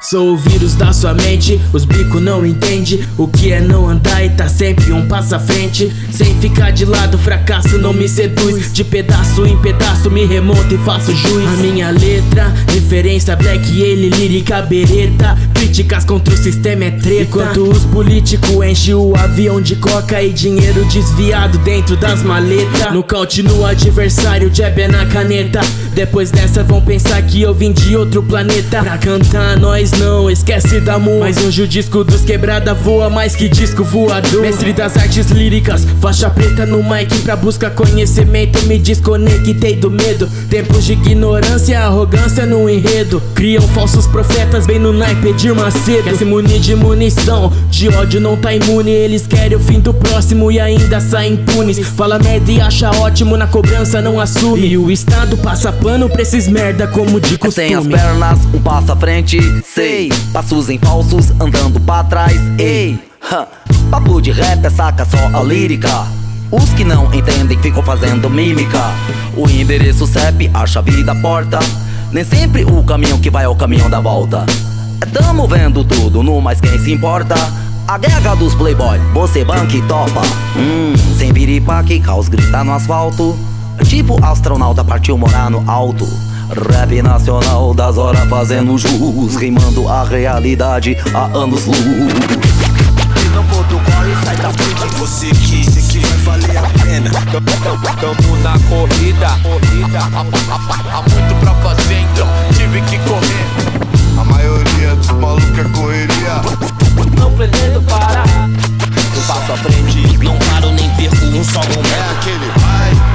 Sou o vírus da sua mente, os bico não entende o que é não andar e tá sempre um passo à frente. Sem ficar de lado, fracasso não me seduz. De pedaço em pedaço me remonto e faço juiz. A minha letra, referência black, ele lírica bereta. Críticas contra o sistema é treta. Enquanto os políticos enchem o avião de coca e dinheiro desviado dentro das maletas. Nocaute no adversário, jab é na caneta. Depois dessa vão pensar que eu vim de outro planeta. Pra cantar nós não esquece da mu. Mas hoje o disco dos quebrada voa mais que disco voador. Mestre das artes líricas, faixa preta no mic. Pra buscar conhecimento me desconectei do medo. Tempos de ignorância, arrogância no enredo. Criam falsos profetas bem no naipe de Macedo. Quer se munir de munição, de ódio não tá imune. Eles querem o fim do próximo e ainda saem impunes. Fala merda e acha ótimo, na cobrança não assume. E o Estado passa pano pra esses merda como de costume. Sem as pernas, um passo à frente, sei. Passos em falsos, andando pra trás, ei. Papo de rap é saca só a lírica. Os que não entendem ficam fazendo mímica. O endereço CEP, a chave da porta. Nem sempre o caminho que vai é o caminho da volta. Tamo vendo tudo, no mais quem se importa. A guerra dos playboy, você banca e topa. Sem piripaque, caos grita no asfalto. Tipo astronauta partiu morar no alto. Rap nacional das horas fazendo jus, rimando a realidade há anos-luz. Não protocolo e sai da frente. Você que vai valer a pena. Tamo na corrida. Há muito pra fazer, então tive que correr. A maioria dos malucos é correria. Não pretendo parar. Eu passo à frente, não paro nem perco um só momento. É aquele vai.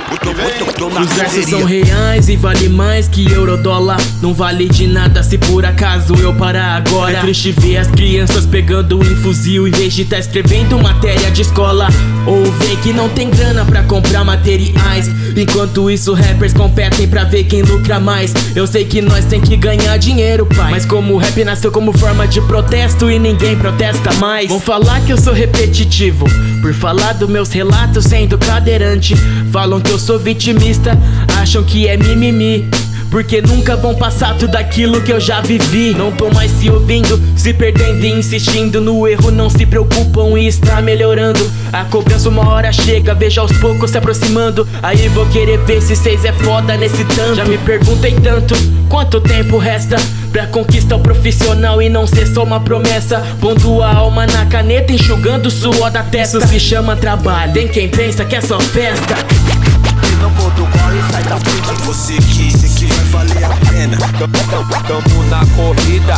Os versos são reais e vale mais que eurodólar. Não vale de nada se por acaso eu parar agora. É triste ver as crianças pegando um fuzil em vez de tá escrevendo matéria de escola. Ou ver que não tem grana pra comprar materiais. Enquanto isso rappers competem pra ver quem lucra mais. Eu sei que nós tem que ganhar dinheiro, pai, mas como o rap nasceu como forma de protesto e ninguém protesta mais. Vão falar que eu sou repetitivo por falar dos meus relatos sendo cadeirante. Falam que eu sou vitimista, acham que é mimimi, porque nunca vão passar tudo aquilo que eu já vivi. Não tô mais se ouvindo, se perdendo e insistindo no erro. Não se preocupam e está melhorando. A cobrança uma hora chega, vejo aos poucos se aproximando. Aí vou querer ver se cês é foda nesse tanto. Já me perguntei tanto, quanto tempo resta pra conquistar o profissional e não ser só uma promessa. Pondo a alma na caneta, enxugando o suor da testa. Isso se chama trabalho, tem quem pensa que é só festa. Não protocolo e sai da frente. Você que vai valer a pena. Tamo na corrida.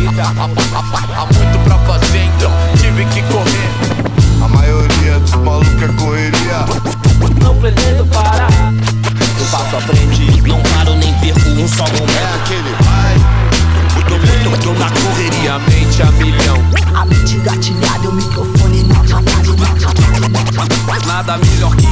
Há muito pra fazer, então tive que correr. A maioria dos malucos é correria. Não pretendo parar. Eu passo à frente, não paro nem perco um só momento. É aquele vai. Tô na correria, mente a milhão. A mente engatilhada, o microfone na canalha. Nada melhor que